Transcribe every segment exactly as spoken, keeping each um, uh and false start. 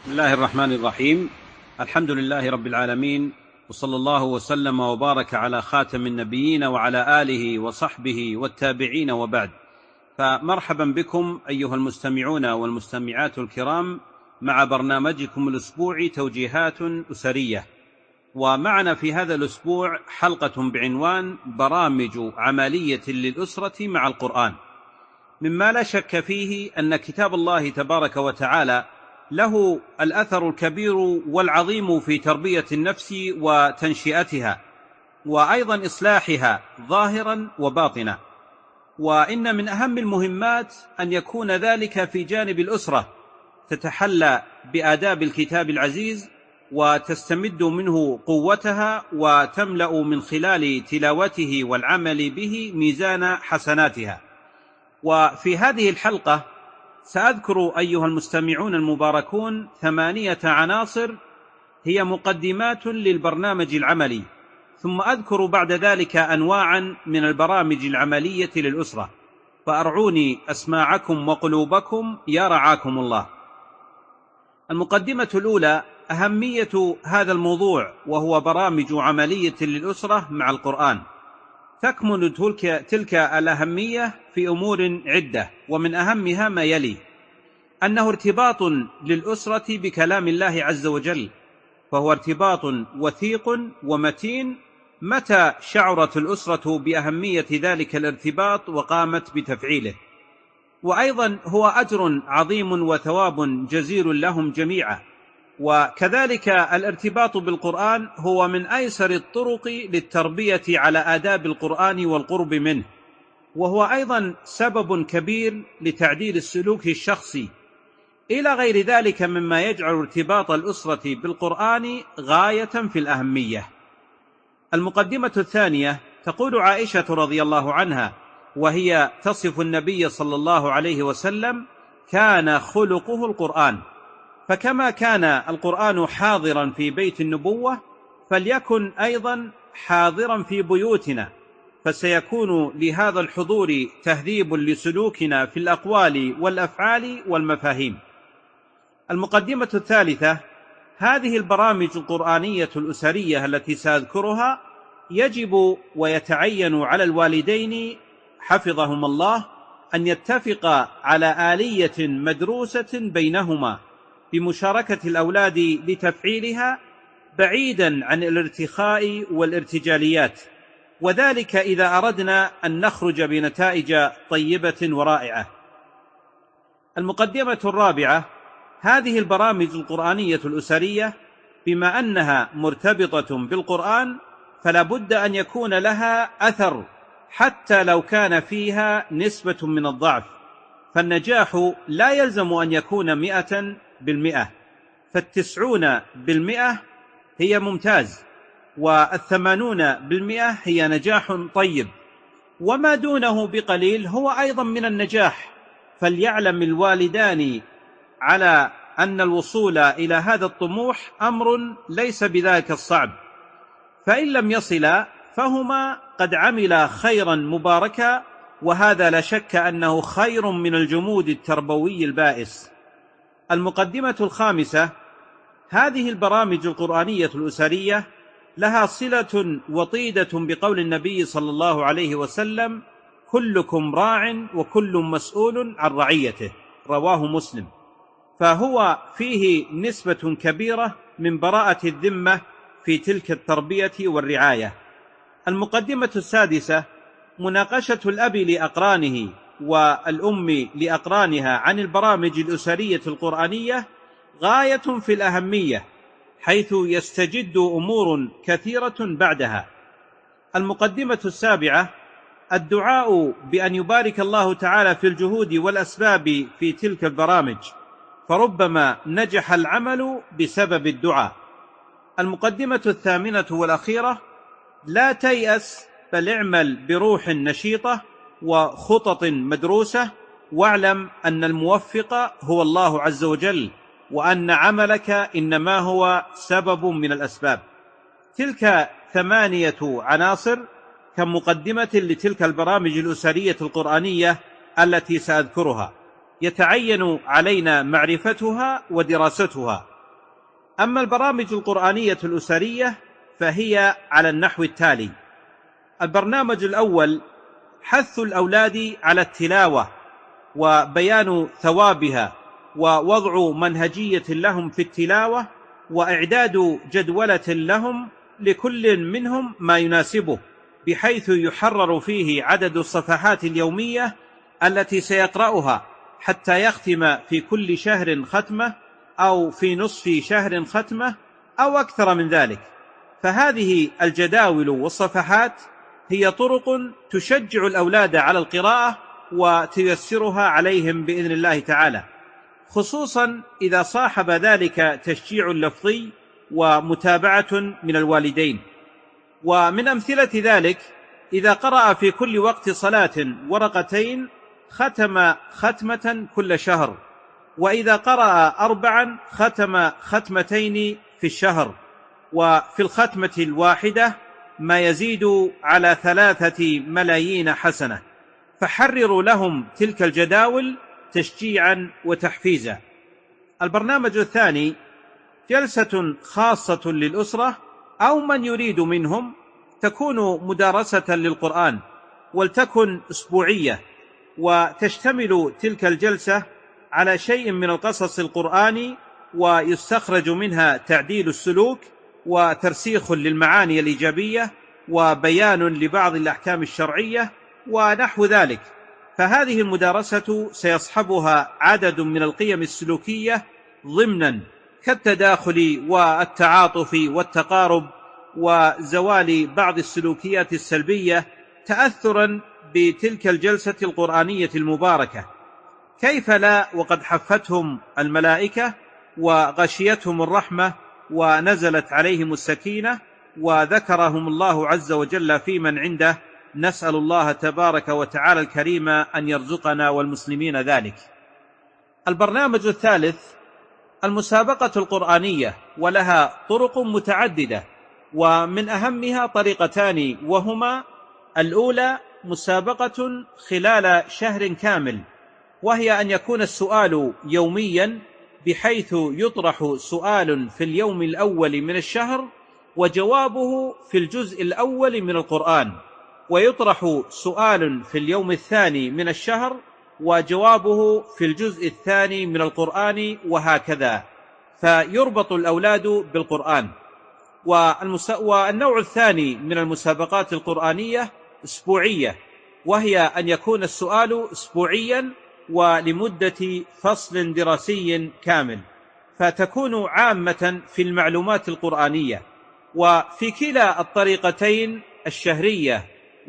بسم الله الرحمن الرحيم. الحمد لله رب العالمين، وصلى الله وسلم وبارك على خاتم النبيين وعلى آله وصحبه والتابعين، وبعد. فمرحبا بكم أيها المستمعون والمستمعات الكرام مع برنامجكم الأسبوعي توجيهات أسرية. ومعنا في هذا الأسبوع حلقة بعنوان برامج عملية للأسرة مع القرآن، مما لا شك فيه أن كتاب الله تبارك وتعالى له الأثر الكبير والعظيم في تربية النفس وتنشئتها، وأيضا إصلاحها ظاهرا وباطنا. وإن من أهم المهمات أن يكون ذلك في جانب الأسرة، تتحلى بآداب الكتاب العزيز وتستمد منه قوتها، وتملأ من خلال تلاوته والعمل به ميزان حسناتها. وفي هذه الحلقة سأذكر أيها المستمعون المباركون ثمانية عناصر هي مقدمات للبرنامج العملي، ثم أذكر بعد ذلك أنواعا من البرامج العملية للأسرة، فأرعوني أسماعكم وقلوبكم يا رعاكم الله. المقدمة الأولى أهمية هذا الموضوع، وهو برامج عملية للأسرة مع القرآن. تكمن تلك الأهمية في أمور عدة، ومن أهمها ما يلي: أنه ارتباط للأسرة بكلام الله عز وجل، فهو ارتباط وثيق ومتين متى شعرت الأسرة بأهمية ذلك الارتباط وقامت بتفعيله. وأيضا هو أجر عظيم وثواب جزيل لهم جميعا. وكذلك الارتباط بالقرآن هو من أيسر الطرق للتربية على آداب القرآن والقرب منه، وهو أيضا سبب كبير لتعديل السلوك الشخصي، إلى غير ذلك مما يجعل ارتباط الأسرة بالقرآن غاية في الأهمية. المقدمة الثانية تقول عائشة رضي الله عنها، وهي تصف النبي صلى الله عليه وسلم: كان خلقه القرآن. فكما كان القرآن حاضرا في بيت النبوة، فليكن أيضا حاضرا في بيوتنا، فسيكون لهذا الحضور تهذيب لسلوكنا في الأقوال والأفعال والمفاهيم. المقدمة الثالثة: هذه البرامج القرآنية الأسرية التي سأذكرها يجب ويتعين على الوالدين حفظهم الله أن يتفقا على آلية مدروسة بينهما بمشاركة الأولاد لتفعيلها، بعيدا عن الارتخاء والارتجاليات، وذلك إذا أردنا أن نخرج بنتائج طيبة ورائعة. المقدمة الرابعة: هذه البرامج القرآنية الأسرية بما أنها مرتبطة بالقرآن، فلا بد أن يكون لها أثر حتى لو كان فيها نسبة من الضعف. فالنجاح لا يلزم أن يكون مئة بالمئة، فالتسعون بالمئة هي ممتاز، والثمانون بالمئة هي نجاح طيب، وما دونه بقليل هو أيضا من النجاح. فليعلم الوالدان على أن الوصول إلى هذا الطموح أمر ليس بذاك الصعب، فإن لم يصلا فهما قد عملا خيرا مباركا، وهذا لا شك أنه خير من الجمود التربوي البائس. المقدمة الخامسة: هذه البرامج القرآنية الأسرية لها صلة وطيدة بقول النبي صلى الله عليه وسلم: كلكم راع وكل مسؤول عن رعيته، رواه مسلم. فهو فيه نسبة كبيرة من براءة الذمة في تلك التربية والرعاية. المقدمة السادسة: مناقشة الأب لأقرانه والأم لأقرانها عن البرامج الأسرية القرآنية غاية في الأهمية، حيث يستجد أمور كثيرة بعدها. المقدمة السابعة: الدعاء بأن يبارك الله تعالى في الجهود والأسباب في تلك البرامج، فربما نجح العمل بسبب الدعاء. المقدمة الثامنة والأخيرة: لا تيأس، بل اعمل بروح نشيطة وخطط مدروسة، واعلم أن الموفق هو الله عز وجل، وأن عملك إنما هو سبب من الأسباب. تلك ثمانية عناصر كمقدمة لتلك البرامج الأسرية القرآنية التي سأذكرها. يتعين علينا معرفتها ودراستها أما البرامج القرآنية الأسرية فهي على النحو التالي: البرنامج الأول حث الأولاد على التلاوة وبيان ثوابها ووضع منهجية لهم في التلاوة وإعداد جدولة لهم لكل منهم ما يناسبه، بحيث يحرر فيه عدد الصفحات اليومية التي سيقرأها حتى يختم في كل شهر ختمة أو في نصف شهر ختمة أو أكثر من ذلك. فهذه الجداول والصفحات هي طرق تشجع الأولاد على القراءة وتيسرها عليهم بإذن الله تعالى، خصوصا إذا صاحب ذلك تشجيع لفظي ومتابعة من الوالدين. ومن أمثلة ذلك إذا قرأ في كل وقت صلاة ورقتين ختم ختمة كل شهر، وإذا قرأ أربعا ختم ختمتين في الشهر، وفي الختمة الواحدة ما يزيد على ثلاثة ملايين حسنة. فحرروا لهم تلك الجداول تشجيعا وتحفيزا. البرنامج الثاني جلسة خاصة للأسرة أو من يريد منهم، تكون مدارسة للقرآن، ولتكن أسبوعية، وتشتمل تلك الجلسة على شيء من القصص القرآني، ويستخرج منها تعديل السلوك وترسيخ للمعاني الإيجابية وبيان لبعض الأحكام الشرعية ونحو ذلك. فهذه المدارسة سيصحبها عدد من القيم السلوكية ضمنا، كالتداخل والتعاطف والتقارب وزوال بعض السلوكيات السلبية تأثرا بتلك الجلسة القرآنية المباركة. كيف لا وقد حفتهم الملائكة وغشيتهم الرحمة ونزلت عليهم السكينة وذكرهم الله عز وجل في من عنده. نسأل الله تبارك وتعالى الكريم أن يرزقنا والمسلمين ذلك. البرنامج الثالث المسابقة القرآنية، ولها طرق متعددة، ومن أهمها طريقتان، وهما: الأولى مسابقة خلال شهر كامل، وهي أن يكون السؤال يوميا، بحيث يطرح سؤال في اليوم الأول من الشهر وجوابه في الجزء الأول من القرآن، ويطرح سؤال في اليوم الثاني من الشهر وجوابه في الجزء الثاني من القرآن، وهكذا، فيربط الأولاد بالقرآن. والنوع الثاني من المسابقات القرآنية أسبوعية، وهي أن يكون السؤال أسبوعيا ولمدة فصل دراسي كامل، فتكون عامة في المعلومات القرآنية. وفي كلا الطريقتين الشهرية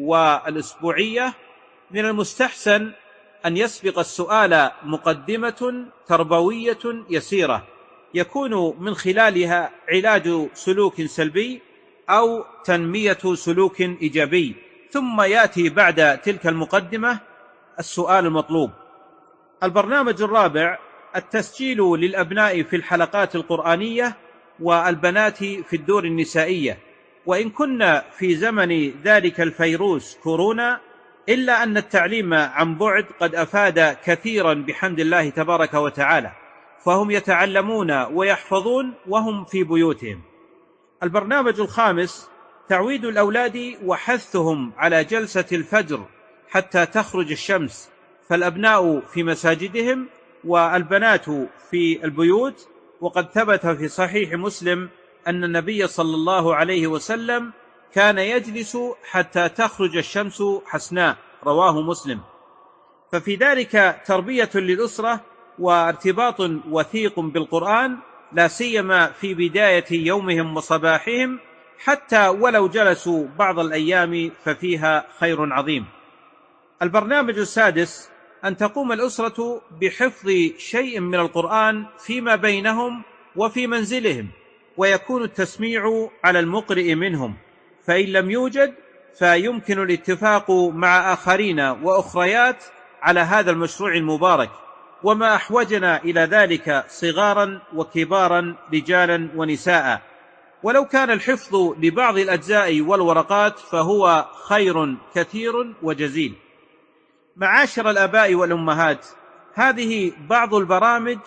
والأسبوعية من المستحسن أن يسبق السؤال مقدمة تربوية يسيرة، يكون من خلالها علاج سلوك سلبي أو تنمية سلوك إيجابي، ثم يأتي بعد تلك المقدمة السؤال المطلوب. البرنامج الرابع التسجيل للأبناء في الحلقات القرآنية والبنات في الدور النسائية. وإن كنا في زمن ذلك الفيروس كورونا، إلا أن التعليم عن بعد قد أفاد كثيرا بحمد الله تبارك وتعالى، فهم يتعلمون ويحفظون وهم في بيوتهم. البرنامج الخامس تعويد الأولاد وحثهم على جلسة الفجر حتى تخرج الشمس، فالأبناء في مساجدهم والبنات في البيوت. وقد ثبت في صحيح مسلم أن النبي صلى الله عليه وسلم كان يجلس حتى تخرج الشمس حسناء، رواه مسلم. ففي ذلك تربية للأسرة وارتباط وثيق بالقرآن، لا سيما في بداية يومهم وصباحهم، حتى ولو جلسوا بعض الأيام ففيها خير عظيم. البرنامج السادس أن تقوم الأسرة بحفظ شيء من القرآن فيما بينهم وفي منزلهم، ويكون التسميع على المقرئ منهم، فإن لم يوجد فيمكن الاتفاق مع آخرين وأخريات على هذا المشروع المبارك، وما أحوجنا إلى ذلك صغارا وكبارا، رجالا ونساء. ولو كان الحفظ لبعض الأجزاء والورقات فهو خير كثير وجزيل. معاشر الآباء والأمهات، هذه بعض البرامج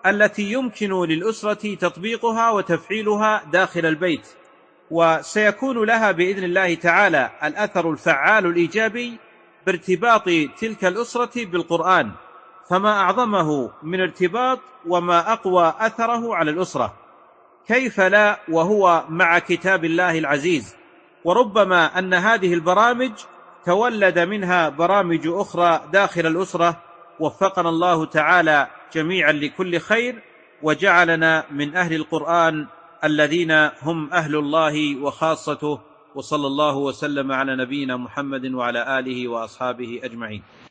التي يمكن للأسرة تطبيقها وتفعيلها داخل البيت، وسيكون لها بإذن الله تعالى الأثر الفعال الإيجابي بارتباط تلك الأسرة بالقرآن، فما أعظمه من ارتباط وما أقوى أثره على الأسرة، كيف لا وهو مع كتاب الله العزيز. وربما أن هذه البرامج تولد منها برامج أخرى داخل الأسرة. وفقنا الله تعالى جميعا لكل خير، وجعلنا من أهل القرآن الذين هم أهل الله وخاصته. وصلى الله وسلم على نبينا محمد وعلى آله وأصحابه أجمعين.